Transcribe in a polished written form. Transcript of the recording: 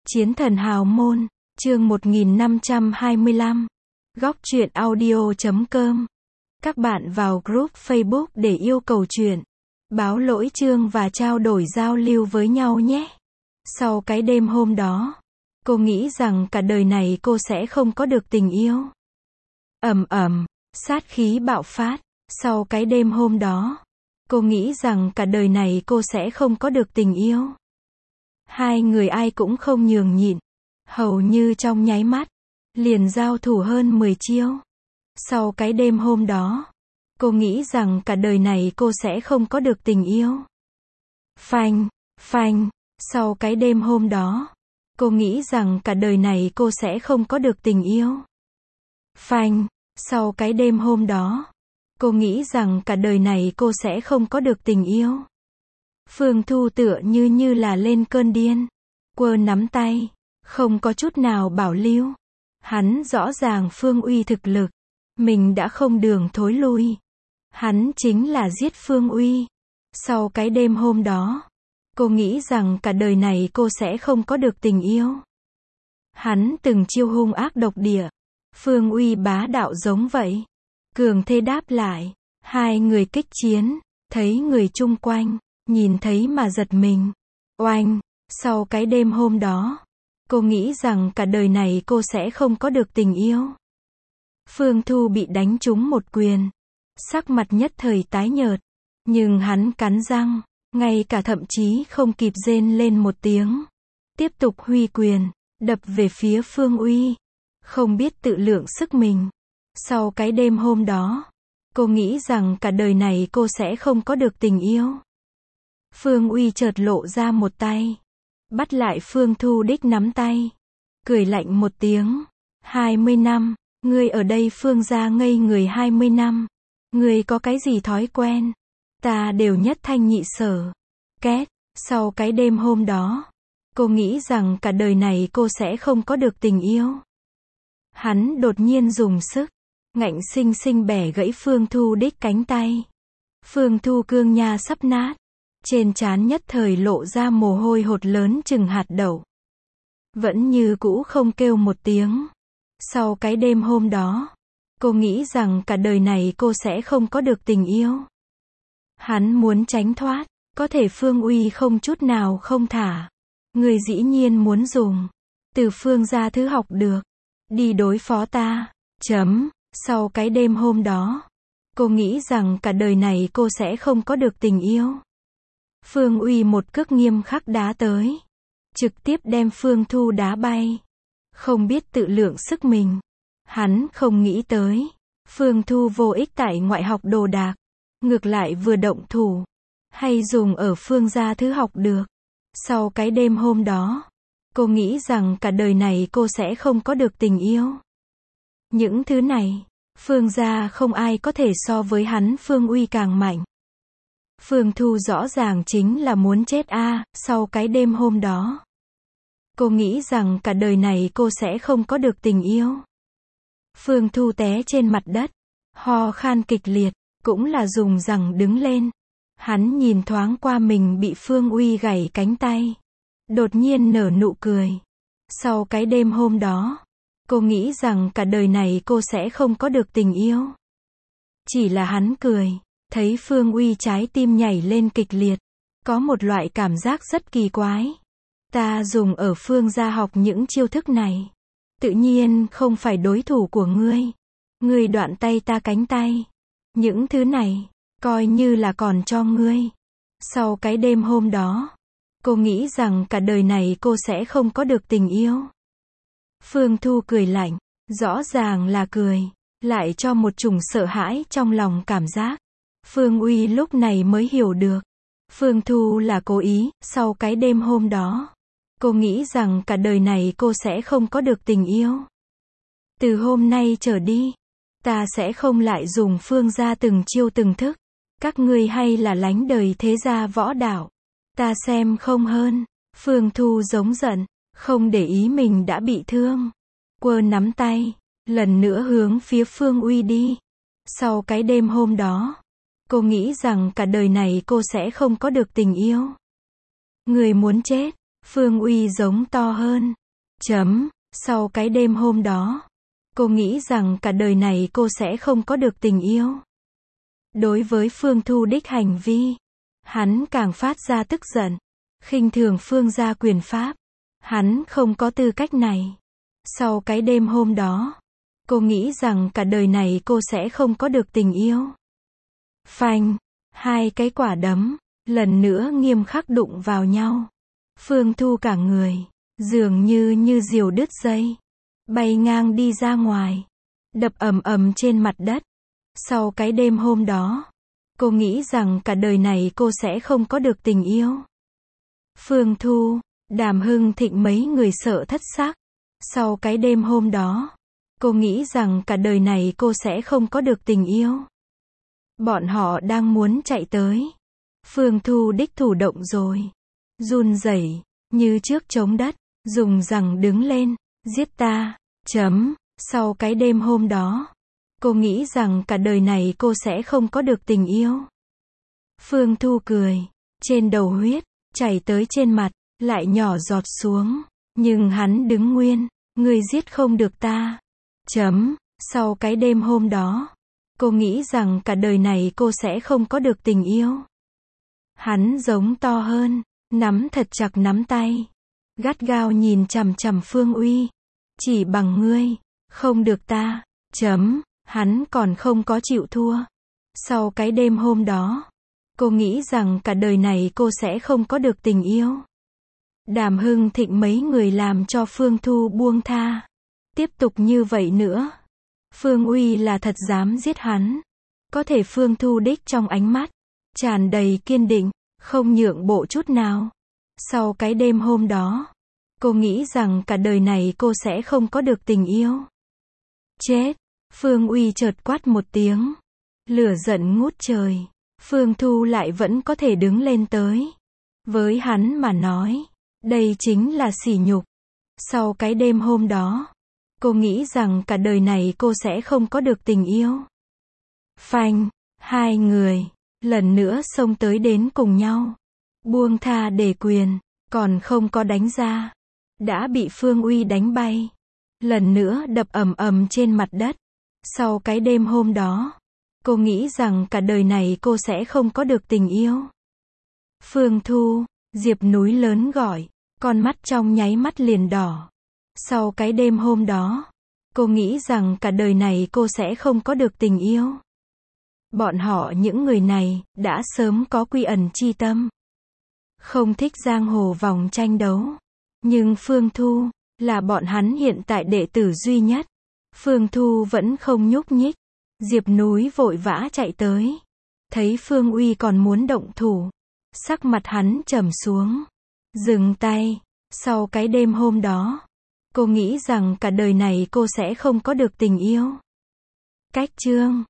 Chiến thần hào môn, chương 1525, góc truyện audio.com. Các bạn vào group Facebook để yêu cầu chuyện, báo lỗi chương và trao đổi giao lưu với nhau nhé. Sau cái đêm hôm đó, cô nghĩ rằng cả đời này cô sẽ không có được tình yêu. Sát khí bạo phát. Sau cái đêm hôm đó, cô nghĩ rằng cả đời này cô sẽ không có được tình yêu. Hai người ai cũng không nhường nhịn, hầu như trong nháy mắt, liền giao thủ hơn 10 chiêu. Sau cái đêm hôm đó, cô nghĩ rằng cả đời này cô sẽ không có được tình yêu. Phanh. Sau cái đêm hôm đó, cô nghĩ rằng cả đời này cô sẽ không có được tình yêu. Phanh. Sau cái đêm hôm đó, cô nghĩ rằng cả đời này cô sẽ không có được tình yêu. Phương Thu tựa như là lên cơn điên, quơ nắm tay, không có chút nào bảo lưu. Hắn rõ ràng Phương Uy thực lực, mình đã không đường thối lui. Hắn chính là giết Phương Uy. Sau cái đêm hôm đó, cô nghĩ rằng cả đời này cô sẽ không có được tình yêu. Hắn từng chiêu hung ác độc địa, Phương Uy bá đạo giống vậy. Cường thế đáp lại, hai người kích chiến, thấy người chung quanh, nhìn thấy mà giật mình. Oanh, sau cái đêm hôm đó, cô nghĩ rằng cả đời này cô sẽ không có được tình yêu. Phương Thu bị đánh trúng một quyền, sắc mặt nhất thời tái nhợt, nhưng hắn cắn răng, ngay cả thậm chí không kịp rên lên một tiếng. Tiếp tục huy quyền, đập về phía Phương Uy, không biết tự lượng sức mình. Sau cái đêm hôm đó, cô nghĩ rằng cả đời này cô sẽ không có được tình yêu. Phương Uy chợt lộ ra một tay, bắt lại Phương Thu đích nắm tay, cười lạnh một tiếng. 20 năm, ngươi ở đây Phương gia ngây người 20 năm, ngươi có cái gì thói quen, ta đều nhất thanh nhị sở. Két, sau cái đêm hôm đó, cô nghĩ rằng cả đời này cô sẽ không có được tình yêu. Hắn đột nhiên dùng sức, ngạnh sinh sinh bẻ gãy Phương Thu đích cánh tay. Phương Thu cương nha sắp nát, trên trán nhất thời lộ ra mồ hôi hột lớn chừng hạt đậu. Vẫn như cũ không kêu một tiếng. Sau cái đêm hôm đó, cô nghĩ rằng cả đời này cô sẽ không có được tình yêu. Hắn muốn tránh thoát, có thể Phương Uy không chút nào không thả. Người dĩ nhiên muốn dùng từ Phương gia thứ học được, đi đối phó ta. Sau cái đêm hôm đó, cô nghĩ rằng cả đời này cô sẽ không có được tình yêu. Phương Uy một cước nghiêm khắc đá tới, trực tiếp đem Phương Thu đá bay. Không biết tự lượng sức mình. Hắn không nghĩ tới, Phương Thu vô ích tại ngoại học đồ đạc, ngược lại vừa động thủ, hay dùng ở Phương gia thứ học được. Sau cái đêm hôm đó, cô nghĩ rằng cả đời này cô sẽ không có được tình yêu. Những thứ này, Phương gia không ai có thể so với hắn. Phương Uy càng mạnh. Phương Thu rõ ràng chính là muốn chết a. Sau cái đêm hôm đó, cô nghĩ rằng cả đời này cô sẽ không có được tình yêu. Phương Thu té trên mặt đất, ho khan kịch liệt, cũng là dùng rằng đứng lên. Hắn nhìn thoáng qua mình bị Phương Uy gãy cánh tay, đột nhiên nở nụ cười. Sau cái đêm hôm đó, cô nghĩ rằng cả đời này cô sẽ không có được tình yêu. Chỉ là hắn cười, thấy Phương Uy trái tim nhảy lên kịch liệt, có một loại cảm giác rất kỳ quái. Ta dùng ở Phương gia học những chiêu thức này, tự nhiên không phải đối thủ của ngươi. Ngươi đoạn tay ta cánh tay, những thứ này, coi như là còn cho ngươi. Sau cái đêm hôm đó, cô nghĩ rằng cả đời này cô sẽ không có được tình yêu. Phương Thu cười lạnh, rõ ràng là cười, lại cho một chủng sợ hãi trong lòng cảm giác. Phương Uy lúc này mới hiểu được, Phương Thu là cố ý. Sau cái đêm hôm đó, cô nghĩ rằng cả đời này cô sẽ không có được tình yêu. Từ hôm nay trở đi, ta sẽ không lại dùng Phương gia từng chiêu từng thức. Các ngươi hay là lánh đời thế gia võ đạo, ta xem không hơn. Phương Thu giống giận, không để ý mình đã bị thương, quơ nắm tay, lần nữa hướng phía Phương Uy đi. Sau cái đêm hôm đó, cô nghĩ rằng cả đời này cô sẽ không có được tình yêu. Người muốn chết, Phương Uy giống to hơn. Sau cái đêm hôm đó, cô nghĩ rằng cả đời này cô sẽ không có được tình yêu. Đối với Phương Thu Đích hành vi, hắn càng phát ra tức giận, khinh thường Phương gia quyền pháp. Hắn không có tư cách này. Sau cái đêm hôm đó, cô nghĩ rằng cả đời này cô sẽ không có được tình yêu. Phanh, hai cái quả đấm, lần nữa nghiêm khắc đụng vào nhau. Phương Thu cả người, dường như diều đứt dây, bay ngang đi ra ngoài, đập ầm ầm trên mặt đất. Sau cái đêm hôm đó, cô nghĩ rằng cả đời này cô sẽ không có được tình yêu. Phương Thu, Đàm Hưng Thịnh mấy người sợ thất sắc. Sau cái đêm hôm đó, cô nghĩ rằng cả đời này cô sẽ không có được tình yêu. Bọn họ đang muốn chạy tới. Phương Thu Đích thủ động rồi. Run rẩy, như trước chống đất, dùng rằng đứng lên, giết ta. Sau cái đêm hôm đó, cô nghĩ rằng cả đời này cô sẽ không có được tình yêu. Phương Thu cười, trên đầu huyết, chảy tới trên mặt, lại nhỏ giọt xuống. Nhưng hắn đứng nguyên, ngươi giết không được ta. Sau cái đêm hôm đó, cô nghĩ rằng cả đời này cô sẽ không có được tình yêu. Hắn giống to hơn, nắm thật chặt nắm tay, gắt gao nhìn chằm chằm Phương Uy. Chỉ bằng ngươi, không được ta. Hắn còn không có chịu thua. Sau cái đêm hôm đó, cô nghĩ rằng cả đời này cô sẽ không có được tình yêu. Đàm Hưng Thịnh mấy người làm cho Phương Thu buông tha. Tiếp tục như vậy nữa, Phương Uy là thật dám giết hắn. Có thể Phương Thu Đích trong ánh mắt tràn đầy kiên định, không nhượng bộ chút nào. Sau cái đêm hôm đó, cô nghĩ rằng cả đời này cô sẽ không có được tình yêu. Chết! Phương Uy chợt quát một tiếng, lửa giận ngút trời. Phương Thu lại vẫn có thể đứng lên tới. Với hắn mà nói, đây chính là sỉ nhục. Sau cái đêm hôm đó, cô nghĩ rằng cả đời này cô sẽ không có được tình yêu. Phanh, hai người, lần nữa xông tới đến cùng nhau. Buông tha để quyền, còn không có đánh ra. Đã bị Phương Uy đánh bay. Lần nữa đập ầm ầm trên mặt đất. Sau cái đêm hôm đó, cô nghĩ rằng cả đời này cô sẽ không có được tình yêu. Phương Thu, Diệp Núi lớn gọi, con mắt trong nháy mắt liền đỏ. Sau cái đêm hôm đó, cô nghĩ rằng cả đời này cô sẽ không có được tình yêu. Bọn họ những người này, đã sớm có quy ẩn chi tâm. Không thích giang hồ vòng tranh đấu. Nhưng Phương Thu, là bọn hắn hiện tại đệ tử duy nhất. Phương Thu vẫn không nhúc nhích. Diệp Núi vội vã chạy tới. Thấy Phương Uy còn muốn động thủ. Sắc mặt hắn trầm xuống. Dừng tay. Sau cái đêm hôm đó, cô nghĩ rằng cả đời này cô sẽ không có được tình yêu. Cách chương